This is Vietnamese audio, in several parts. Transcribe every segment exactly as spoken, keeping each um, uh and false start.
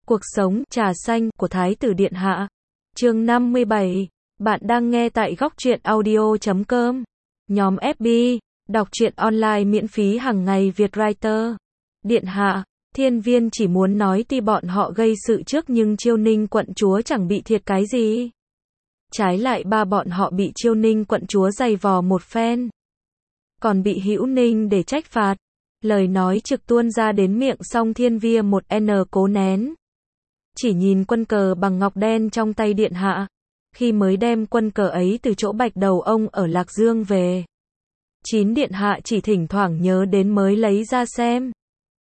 Cuộc sống, trà xanh, của Thái tử Điện Hạ. Chương năm mươi bảy. Bạn đang nghe tại góc truyện audio chấm com. Nhóm ép bê, đọc truyện online miễn phí hàng ngày Việt Writer. Điện Hạ, Thiên Viên chỉ muốn nói tuy bọn họ gây sự trước nhưng Chiêu Ninh quận chúa chẳng bị thiệt cái gì. Trái lại ba bọn họ bị Chiêu Ninh quận chúa giày vò một phen. Còn bị Hữu Ninh để trách phạt. Lời nói trực tuôn ra đến miệng song Thiên Viên một n cố nén. Chỉ nhìn quân cờ bằng ngọc đen trong tay Điện Hạ. Khi mới đem quân cờ ấy từ chỗ bạch đầu ông ở Lạc Dương về. Chín Điện Hạ chỉ thỉnh thoảng nhớ đến mới lấy ra xem.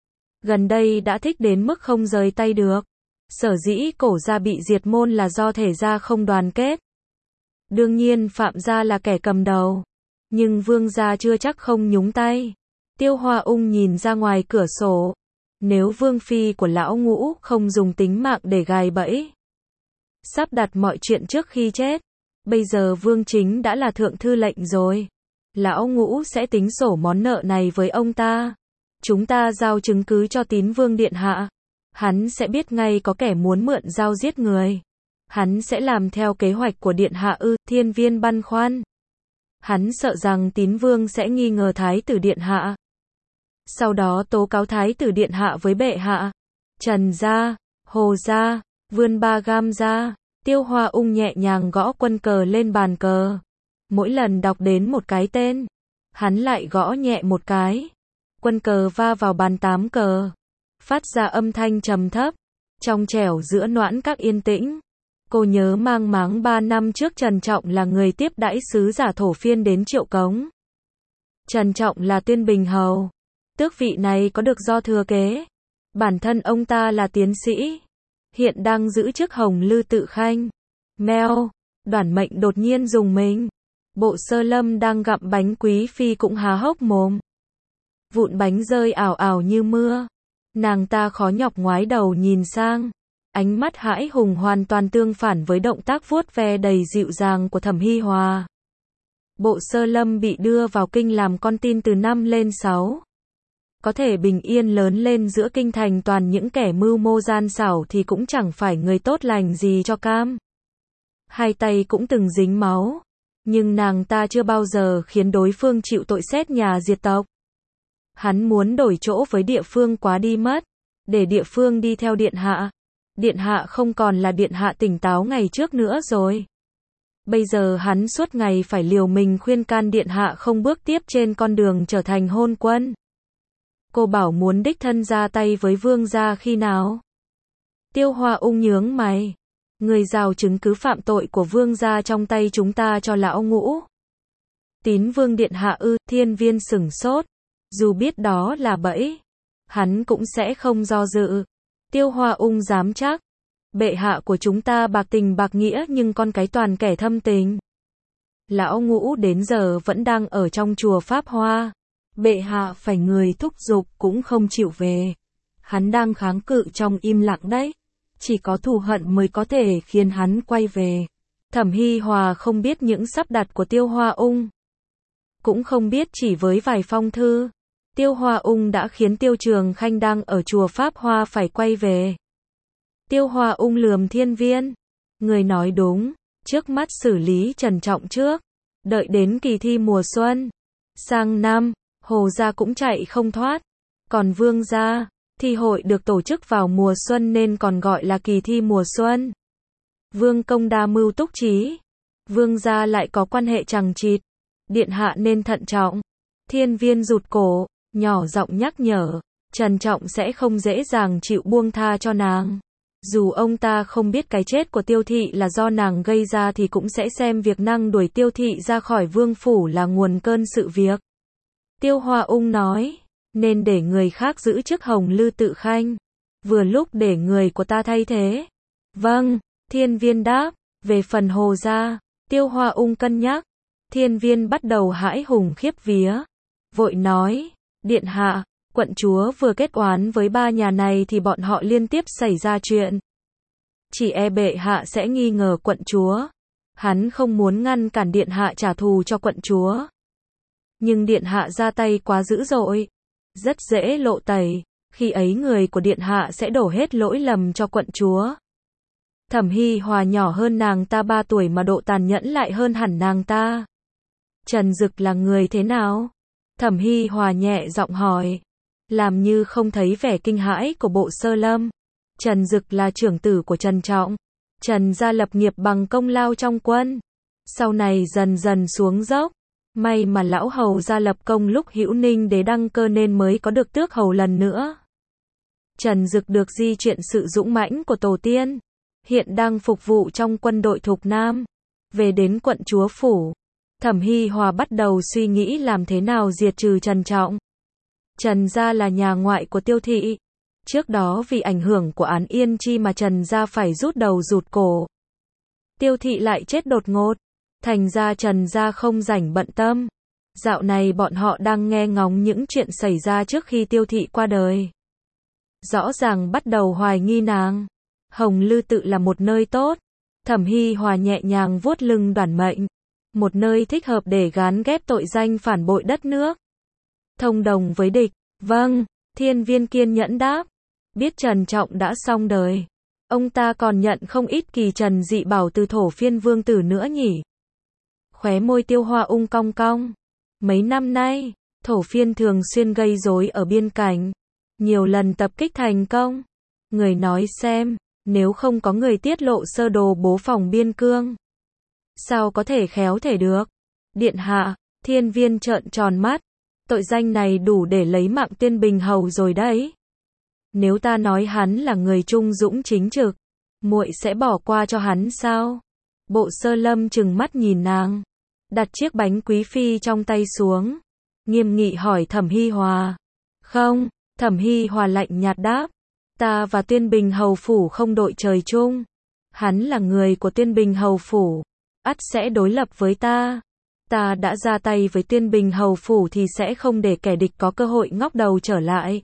Gần đây đã thích đến mức không rời tay được. Sở dĩ cổ gia bị diệt môn là do thể gia không đoàn kết. Đương nhiên Phạm gia là kẻ cầm đầu. Nhưng Vương gia chưa chắc không nhúng tay. Tiêu Hoa Ung nhìn ra ngoài cửa sổ. Nếu Vương phi của lão Ngũ không dùng tính mạng để gài bẫy, sắp đặt mọi chuyện trước khi chết, bây giờ Vương Chính đã là thượng thư lệnh rồi. Lão Ngũ sẽ tính sổ món nợ này với ông ta. Chúng ta giao chứng cứ cho Tín Vương Điện Hạ. Hắn sẽ biết ngay có kẻ muốn mượn dao giết người. Hắn sẽ làm theo kế hoạch của Điện Hạ ư? Thiên Viên băn khoăn. Hắn sợ rằng Tín Vương sẽ nghi ngờ Thái tử Điện Hạ. Sau đó tố cáo Thái tử Điện Hạ với bệ hạ. Trần gia, Hồ gia, Vươn Ba Gam gia. Tiêu Hoa Ung nhẹ nhàng gõ quân cờ lên bàn cờ. Mỗi lần đọc đến một cái tên, hắn lại gõ nhẹ một cái. Quân cờ va vào bàn tám cờ, phát ra âm thanh trầm thấp, trong trẻo giữa noãn các yên tĩnh. Cô nhớ mang máng ba năm trước Trần Trọng là người tiếp đãi sứ giả thổ phiên đến Triệu Cống. Trần Trọng là Tuyên Bình hầu. Tước vị này có được do thừa kế. Bản thân ông ta là tiến sĩ, hiện đang giữ chức Hồng Lư Tự Khanh. Mèo, Đoản Mệnh đột nhiên dùng mình. Bộ Sơ Lâm đang gặm bánh quý phi cũng há hốc mồm. Vụn bánh rơi ảo ảo như mưa. Nàng ta khó nhọc ngoái đầu nhìn sang. Ánh mắt hãi hùng hoàn toàn tương phản với động tác vuốt ve đầy dịu dàng của Thẩm Hi Hòa. Bộ Sơ Lâm bị đưa vào kinh làm con tin từ năm lên sáu. Có thể bình yên lớn lên giữa kinh thành toàn những kẻ mưu mô gian xảo thì cũng chẳng phải người tốt lành gì cho cam. Hai tay cũng từng dính máu. Nhưng nàng ta chưa bao giờ khiến đối phương chịu tội xét nhà diệt tộc. Hắn muốn đổi chỗ với địa phương quá đi mất. Để địa phương đi theo Điện Hạ. Điện Hạ không còn là Điện Hạ tỉnh táo ngày trước nữa rồi. Bây giờ hắn suốt ngày phải liều mình khuyên can Điện Hạ không bước tiếp trên con đường trở thành hôn quân. Cô bảo muốn đích thân ra tay với Vương gia khi nào? Tiêu Hoa Ung nhướng mày. Người giao chứng cứ phạm tội của Vương gia trong tay chúng ta cho lão Ngũ. Tín Vương Điện Hạ ư? Thiên Viên sửng sốt. Dù biết đó là bẫy, hắn cũng sẽ không do dự. Tiêu Hoa Ung dám chắc. Bệ hạ của chúng ta bạc tình bạc nghĩa nhưng con cái toàn kẻ thâm tình. Lão Ngũ đến giờ vẫn đang ở trong chùa Pháp Hoa. Bệ hạ phải người thúc giục cũng không chịu về. Hắn đang kháng cự trong im lặng đấy. Chỉ có thù hận mới có thể khiến hắn quay về. Thẩm Hi Hòa không biết những sắp đặt của Tiêu Hoa Ung. Cũng không biết chỉ với vài phong thư, Tiêu Hoa Ung đã khiến Tiêu Trường Khanh đang ở chùa Pháp Hoa phải quay về. Tiêu Hoa Ung lườm Thiên Viên. Người nói đúng, trước mắt xử lý Trần Trọng trước. Đợi đến kỳ thi mùa xuân. Sang năm, Hồ gia cũng chạy không thoát. Còn Vương gia, thi hội được tổ chức vào mùa xuân nên còn gọi là kỳ thi mùa xuân. Vương công đa mưu túc trí. Vương gia lại có quan hệ chằng chịt. Điện Hạ nên thận trọng. Thiên Viên rụt cổ, nhỏ giọng nhắc nhở. Trần Trọng sẽ không dễ dàng chịu buông tha cho nàng. Dù ông ta không biết cái chết của Tiêu thị là do nàng gây ra thì cũng sẽ xem việc năng đuổi Tiêu thị ra khỏi vương phủ là nguồn cơn sự việc. Tiêu Hoa Ung nói, nên để người khác giữ chức Hồng Lư Tự Khanh. Vừa lúc để người của ta thay thế. Vâng, Thiên Viên đáp. Về phần Hồ gia, Tiêu Hoa Ung cân nhắc. Thiên Viên bắt đầu hãi hùng khiếp vía. Vội nói, Điện Hạ, quận chúa vừa kết oán với ba nhà này thì bọn họ liên tiếp xảy ra chuyện. Chỉ e bệ hạ sẽ nghi ngờ quận chúa. Hắn không muốn ngăn cản Điện Hạ trả thù cho quận chúa. Nhưng Điện Hạ ra tay quá dữ dội. Rất dễ lộ tẩy. Khi ấy người của điện hạ sẽ đổ hết lỗi lầm cho quận chúa. Thẩm Hi Hòa nhỏ hơn nàng ta ba tuổi mà độ tàn nhẫn lại hơn hẳn nàng ta. Trần Dực là người thế nào? Thẩm Hi Hòa nhẹ giọng hỏi, làm như không thấy vẻ kinh hãi của Bộ Sơ Lâm. Trần Dực là trưởng tử của Trần Trọng. Trần gia lập nghiệp bằng công lao trong quân. Sau này dần dần xuống dốc. May mà lão hầu gia lập công lúc Hữu Ninh đế đăng cơ nên mới có được tước hầu lần nữa. Trần Dực được di truyền sự dũng mãnh của tổ tiên. Hiện đang phục vụ trong quân đội Thục Nam. Về đến quận chúa phủ, Thẩm Hi Hòa bắt đầu suy nghĩ làm thế nào diệt trừ Trần Trọng. Trần gia là nhà ngoại của Tiêu thị. Trước đó vì ảnh hưởng của án Yên Chi mà Trần gia phải rút đầu rụt cổ. Tiêu thị lại chết đột ngột. Thành ra Trần gia không rảnh bận tâm. Dạo này bọn họ đang nghe ngóng những chuyện xảy ra trước khi Tiêu thị qua đời. Rõ ràng bắt đầu hoài nghi nàng. Hồng Lư Tự là một nơi tốt. Thẩm Hi Hòa nhẹ nhàng vuốt lưng Đoàn Mệnh. Một nơi thích hợp để gán ghép tội danh phản bội đất nước. Thông đồng với địch. Vâng, Thiên Viên kiên nhẫn đáp. Biết Trần Trọng đã xong đời. Ông ta còn nhận không ít kỳ trần dị bảo từ Thổ Phiên vương tử nữa nhỉ. Khóe môi Tiêu Hoa ung cong cong. Mấy năm nay, Thổ Phiên thường xuyên gây rối ở biên cảnh. Nhiều lần tập kích thành công. Người nói xem, nếu không có người tiết lộ sơ đồ bố phòng biên cương, sao có thể khéo thể được? Điện hạ, Thiên Viên trợn tròn mắt. Tội danh này đủ để lấy mạng Tuyên Bình hầu rồi đấy. Nếu ta nói hắn là người trung dũng chính trực, muội sẽ bỏ qua cho hắn sao? Bộ Sơ Lâm trừng mắt nhìn nàng, đặt chiếc bánh quý phi trong tay xuống, nghiêm nghị hỏi Thẩm Hi Hòa. Không, Thẩm Hi Hòa lạnh nhạt đáp. Ta và Tuyên Bình hầu phủ không đội trời chung. Hắn là người của Tuyên Bình hầu phủ, ắt sẽ đối lập với ta. Ta đã ra tay với Tuyên Bình hầu phủ thì sẽ không để kẻ địch có cơ hội ngóc đầu trở lại.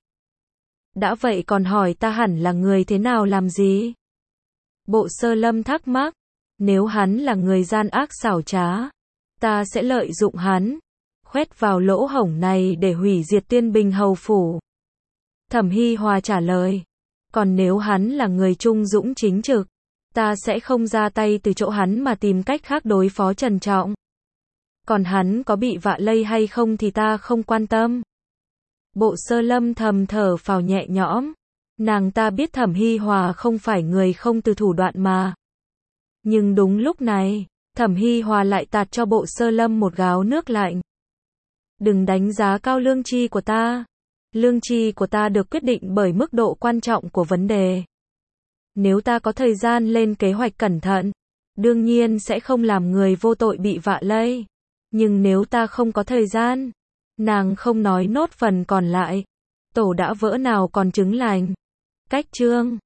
Đã vậy còn hỏi ta hẳn là người thế nào làm gì? Bộ Sơ Lâm thắc mắc. Nếu hắn là người gian ác xảo trá, ta sẽ lợi dụng hắn, khoét vào lỗ hổng này để hủy diệt Tuyên Bình hầu phủ. Thẩm Hi Hòa trả lời. Còn nếu hắn là người trung dũng chính trực, ta sẽ không ra tay từ chỗ hắn mà tìm cách khác đối phó Trần Trọng. Còn hắn có bị vạ lây hay không thì ta không quan tâm. Bộ Sơ Lâm thầm thở phào nhẹ nhõm. Nàng ta biết Thẩm Hi Hòa không phải người không từ thủ đoạn mà. Nhưng đúng lúc này, Thẩm Hi Hòa lại tạt cho Bộ Sơ Lâm một gáo nước lạnh. Đừng đánh giá cao lương tri của ta. Lương tri của ta được quyết định bởi mức độ quan trọng của vấn đề. Nếu ta có thời gian lên kế hoạch cẩn thận, đương nhiên sẽ không làm người vô tội bị vạ lây. Nhưng nếu ta không có thời gian, nàng không nói nốt phần còn lại. Tổ đã vỡ nào còn trứng lành. Cách chương